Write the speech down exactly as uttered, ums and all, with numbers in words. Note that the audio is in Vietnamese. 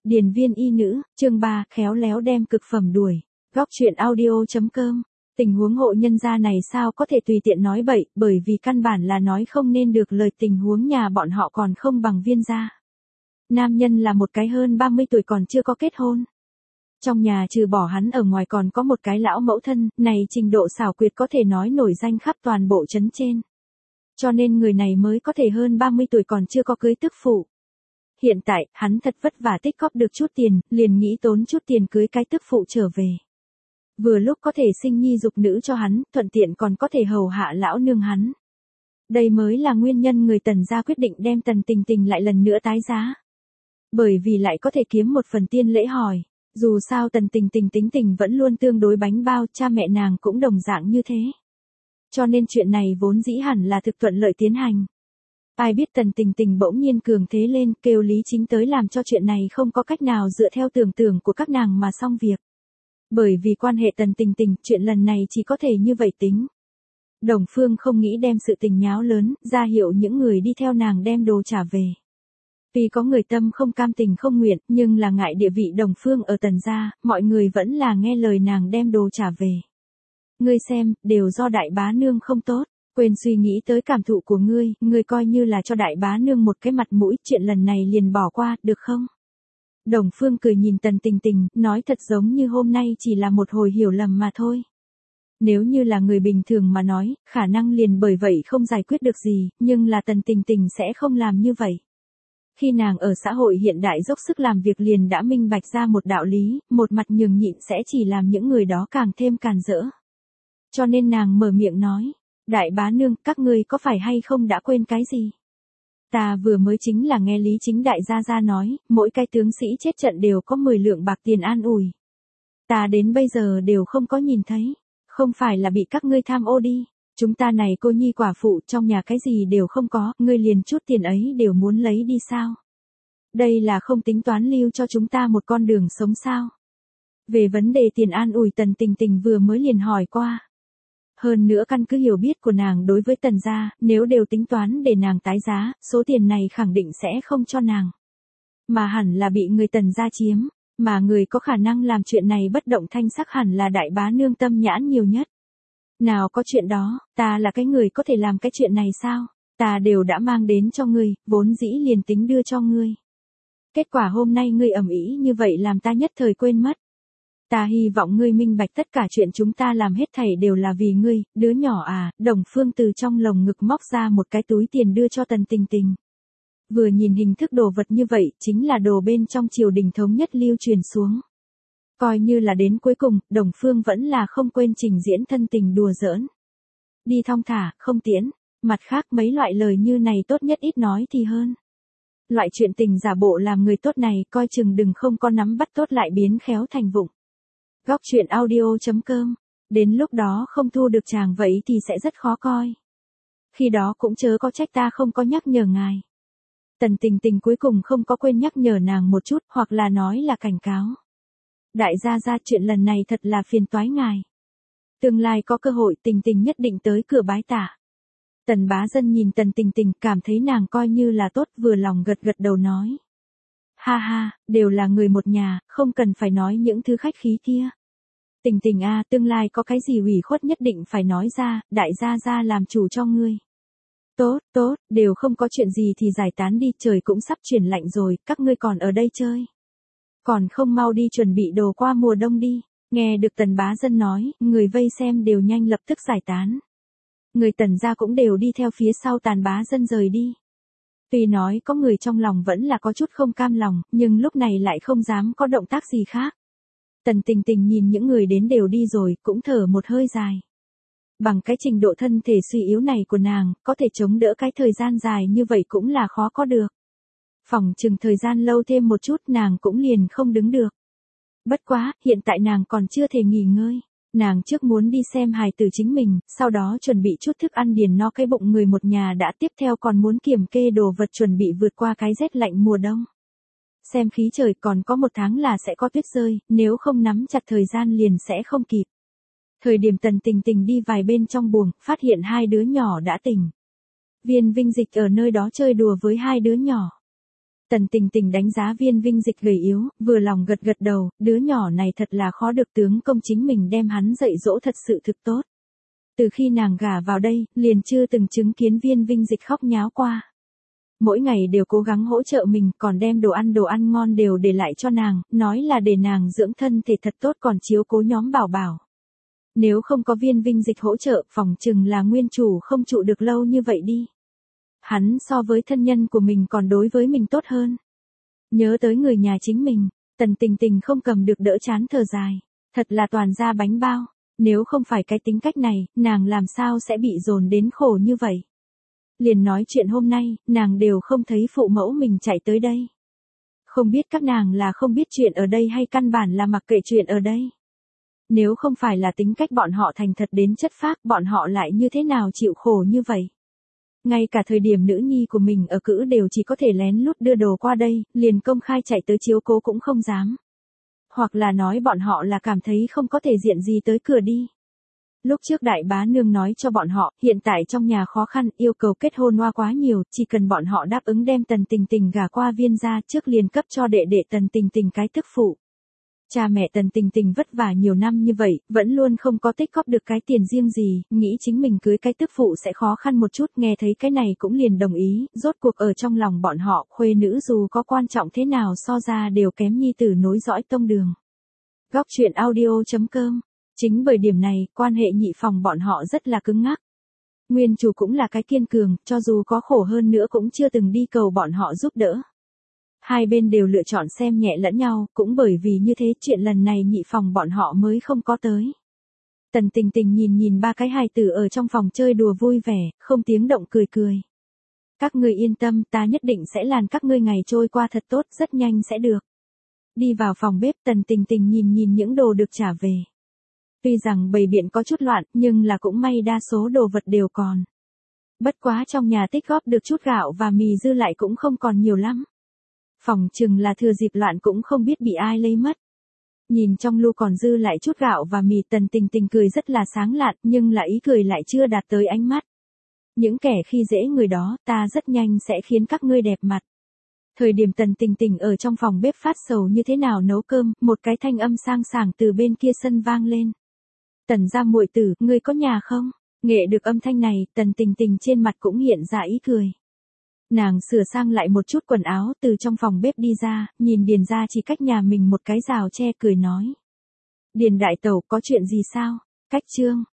Điền viên y nữ, chương ba, khéo léo đem cực phẩm đuổi. Góc truyện audio.com. Tình huống hộ nhân gia này sao có thể tùy tiện nói bậy, bởi vì căn bản là nói không nên được lời, tình huống nhà bọn họ còn không bằng Viên gia. Nam nhân là một cái hơn ba mươi tuổi còn chưa có kết hôn. Trong nhà trừ bỏ hắn ở ngoài còn có một cái lão mẫu thân, này trình độ xảo quyệt có thể nói nổi danh khắp toàn bộ trấn trên. Cho nên người này mới có thể hơn ba mươi tuổi còn chưa có cưới tức phụ. Hiện tại, hắn thật vất vả tích góp được chút tiền, liền nghĩ tốn chút tiền cưới cái tức phụ trở về. Vừa lúc có thể sinh nhi dục nữ cho hắn, thuận tiện còn có thể hầu hạ lão nương hắn. Đây mới là nguyên nhân người Tần gia quyết định đem Tần Tình Tình lại lần nữa tái giá. Bởi vì lại có thể kiếm một phần tiên lễ hỏi. Dù sao Tần Tình Tình tính tình vẫn luôn tương đối bánh bao, cha mẹ nàng cũng đồng dạng như thế. Cho nên chuyện này vốn dĩ hẳn là thực thuận lợi tiến hành. Ai biết Tần Tình Tình bỗng nhiên cường thế lên, kêu Lý Chính tới làm cho chuyện này không có cách nào dựa theo tưởng tượng của các nàng mà xong việc. Bởi vì quan hệ Tần Tình Tình, chuyện lần này chỉ có thể như vậy tính. Đồng Phương không nghĩ đem sự tình nháo lớn, ra hiệu những người đi theo nàng đem đồ trả về. Vì có người tâm không cam tình không nguyện, nhưng là ngại địa vị Đồng Phương ở Tần gia, mọi người vẫn là nghe lời nàng đem đồ trả về. Ngươi xem, đều do đại bá nương không tốt. Quên suy nghĩ tới cảm thụ của ngươi, ngươi coi như là cho đại bá nương một cái mặt mũi, chuyện lần này liền bỏ qua, được không? Đồng Phương cười nhìn Tần Tình Tình, nói thật giống như hôm nay chỉ là một hồi hiểu lầm mà thôi. Nếu như là người bình thường mà nói, khả năng liền bởi vậy không giải quyết được gì, nhưng là Tần Tình Tình sẽ không làm như vậy. Khi nàng ở xã hội hiện đại dốc sức làm việc liền đã minh bạch ra một đạo lý, một mặt nhường nhịn sẽ chỉ làm những người đó càng thêm càn rỡ. Cho nên nàng mở miệng nói. Đại bá nương, các ngươi có phải hay không đã quên cái gì? Ta vừa mới chính là nghe Lý Chính đại gia gia nói, mỗi cái tướng sĩ chết trận đều có mười lượng bạc tiền an ủi. Ta đến bây giờ đều không có nhìn thấy, không phải là bị các ngươi tham ô đi. Chúng ta này cô nhi quả phụ trong nhà cái gì đều không có, ngươi liền chút tiền ấy đều muốn lấy đi sao? Đây là không tính toán lưu cho chúng ta một con đường sống sao? Về vấn đề tiền an ủi Tần Tình Tình vừa mới liền hỏi qua. Hơn nữa căn cứ hiểu biết của nàng đối với Tần gia, nếu đều tính toán để nàng tái giá, số tiền này khẳng định sẽ không cho nàng. Mà hẳn là bị người Tần gia chiếm, mà người có khả năng làm chuyện này bất động thanh sắc hẳn là đại bá nương Tâm Nhãn nhiều nhất. Nào có chuyện đó, ta là cái người có thể làm cái chuyện này sao? Ta đều đã mang đến cho ngươi, vốn dĩ liền tính đưa cho ngươi. Kết quả hôm nay ngươi ầm ĩ như vậy làm ta nhất thời quên mất. Ta hy vọng ngươi minh bạch tất cả chuyện chúng ta làm hết thảy đều là vì ngươi, đứa nhỏ à. Đồng Phương từ trong lồng ngực móc ra một cái túi tiền đưa cho Tần Tình Tình. Vừa nhìn hình thức đồ vật như vậy, chính là đồ bên trong triều đình thống nhất lưu truyền xuống. Coi như là đến cuối cùng, Đồng Phương vẫn là không quên trình diễn thân tình đùa giỡn. Đi thong thả, không tiễn. Mặt khác mấy loại lời như này tốt nhất ít nói thì hơn. Loại chuyện tình giả bộ làm người tốt này coi chừng đừng không có nắm bắt tốt lại biến khéo thành vụng. Góc truyện audio.com. Đến lúc đó không thu được chàng vậy thì sẽ rất khó coi. Khi đó cũng chớ có trách ta không có nhắc nhở ngài. Tần Tình Tình cuối cùng không có quên nhắc nhở nàng một chút, hoặc là nói là cảnh cáo. Đại gia gia, chuyện lần này thật là phiền toái ngài. Tương lai có cơ hội Tình Tình nhất định tới cửa bái tạ. Tần bá dân nhìn Tần Tình Tình cảm thấy nàng coi như là tốt, vừa lòng gật gật đầu nói. Ha ha, đều là người một nhà, không cần phải nói những thứ khách khí kia. Tình Tình a, tương lai có cái gì ủy khuất nhất định phải nói ra, đại gia gia làm chủ cho ngươi. Tốt, tốt, đều không có chuyện gì thì giải tán đi, trời cũng sắp chuyển lạnh rồi, các ngươi còn ở đây chơi. Còn không mau đi chuẩn bị đồ qua mùa đông đi. Nghe được Tần bá dân nói, người vây xem đều nhanh lập tức giải tán. Người Tần gia cũng đều đi theo phía sau Tần bá dân rời đi. Tuy nói có người trong lòng vẫn là có chút không cam lòng, nhưng lúc này lại không dám có động tác gì khác. Tần Tình Tình nhìn những người đến đều đi rồi, cũng thở một hơi dài. Bằng cái trình độ thân thể suy yếu này của nàng, có thể chống đỡ cái thời gian dài như vậy cũng là khó có được. Phỏng chừng thời gian lâu thêm một chút nàng cũng liền không đứng được. Bất quá, hiện tại nàng còn chưa thể nghỉ ngơi. Nàng trước muốn đi xem hài tử chính mình, sau đó chuẩn bị chút thức ăn điền no cái bụng người một nhà đã, tiếp theo còn muốn kiểm kê đồ vật chuẩn bị vượt qua cái rét lạnh mùa đông. Xem khí trời còn có một tháng là sẽ có tuyết rơi, nếu không nắm chặt thời gian liền sẽ không kịp. Thời điểm Tần Tình Tình đi vài bên trong buồng, phát hiện hai đứa nhỏ đã tỉnh. Viên Vinh Dịch ở nơi đó chơi đùa với hai đứa nhỏ. Tần Tình Tình đánh giá Viên Vinh Dịch gầy yếu, vừa lòng gật gật đầu, đứa nhỏ này thật là khó được, tướng công chính mình đem hắn dạy dỗ thật sự thực tốt. Từ khi nàng gả vào đây, liền chưa từng chứng kiến Viên Vinh Dịch khóc nháo qua. Mỗi ngày đều cố gắng hỗ trợ mình, còn đem đồ ăn đồ ăn ngon đều để lại cho nàng, nói là để nàng dưỡng thân thể thật tốt, còn chiếu cố nhóm bảo bảo. Nếu không có Viên Vinh Dịch hỗ trợ, phòng chừng là nguyên chủ không trụ được lâu như vậy đi. Hắn so với thân nhân của mình còn đối với mình tốt hơn. Nhớ tới người nhà chính mình, Tần Tình Tình không cầm được đỡ chán thở dài. Thật là toàn ra bánh bao. Nếu không phải cái tính cách này, nàng làm sao sẽ bị dồn đến khổ như vậy. Liền nói chuyện hôm nay, nàng đều không thấy phụ mẫu mình chạy tới đây. Không biết các nàng là không biết chuyện ở đây hay căn bản là mặc kệ chuyện ở đây. Nếu không phải là tính cách bọn họ thành thật đến chất phác, bọn họ lại như thế nào chịu khổ như vậy. Ngay cả thời điểm nữ nhi của mình ở cữ đều chỉ có thể lén lút đưa đồ qua đây, liền công khai chạy tới chiếu cố cũng không dám. Hoặc là nói bọn họ là cảm thấy không có thể diện gì tới cửa đi. Lúc trước đại bá nương nói cho bọn họ, hiện tại trong nhà khó khăn, yêu cầu kết hôn hoa quá nhiều, chỉ cần bọn họ đáp ứng đem Tần Tình Tình gả qua Viên gia trước liền cấp cho đệ đệ Tần Tình Tình cái tức phụ. Cha mẹ Tần Tình Tình vất vả nhiều năm như vậy, vẫn luôn không có tích góp được cái tiền riêng gì, nghĩ chính mình cưới cái tức phụ sẽ khó khăn một chút, nghe thấy cái này cũng liền đồng ý, rốt cuộc ở trong lòng bọn họ, khuê nữ dù có quan trọng thế nào so ra đều kém nhi tử nối dõi tông đường. Góc truyện audio chấm com. Chính bởi điểm này, quan hệ nhị phòng bọn họ rất là cứng ngắc. Nguyên chủ cũng là cái kiên cường, cho dù có khổ hơn nữa cũng chưa từng đi cầu bọn họ giúp đỡ. Hai bên đều lựa chọn xem nhẹ lẫn nhau, cũng bởi vì như thế chuyện lần này nhị phòng bọn họ mới không có tới. Tần Tình Tình nhìn nhìn ba cái hài tử ở trong phòng chơi đùa vui vẻ, không tiếng động cười cười. Các ngươi yên tâm, ta nhất định sẽ làm các ngươi ngày trôi qua thật tốt, rất nhanh sẽ được. Đi vào phòng bếp, Tần Tình Tình nhìn nhìn những đồ được trả về. Tuy rằng bầy biện có chút loạn, nhưng là cũng may đa số đồ vật đều còn. Bất quá trong nhà tích góp được chút gạo và mì dư lại cũng không còn nhiều lắm. Phòng chừng là thừa dịp loạn cũng không biết bị ai lấy mất. Nhìn trong lu còn dư lại chút gạo và mì, Tần Tình Tình cười rất là sáng lạn, nhưng là ý cười lại chưa đạt tới ánh mắt. Những kẻ khi dễ người đó, ta rất nhanh sẽ khiến các ngươi đẹp mặt. Thời điểm Tần Tình Tình ở trong phòng bếp phát sầu như thế nào nấu cơm, một cái thanh âm sang sảng từ bên kia sân vang lên. Tần gia muội tử, ngươi có nhà không? Nghe được âm thanh này, Tần Tình Tình trên mặt cũng hiện ra ý cười. Nàng sửa sang lại một chút quần áo từ trong phòng bếp đi ra, nhìn Điền gia chỉ cách nhà mình một cái rào tre cười nói. Điền đại tẩu, có chuyện gì sao? Cách chương.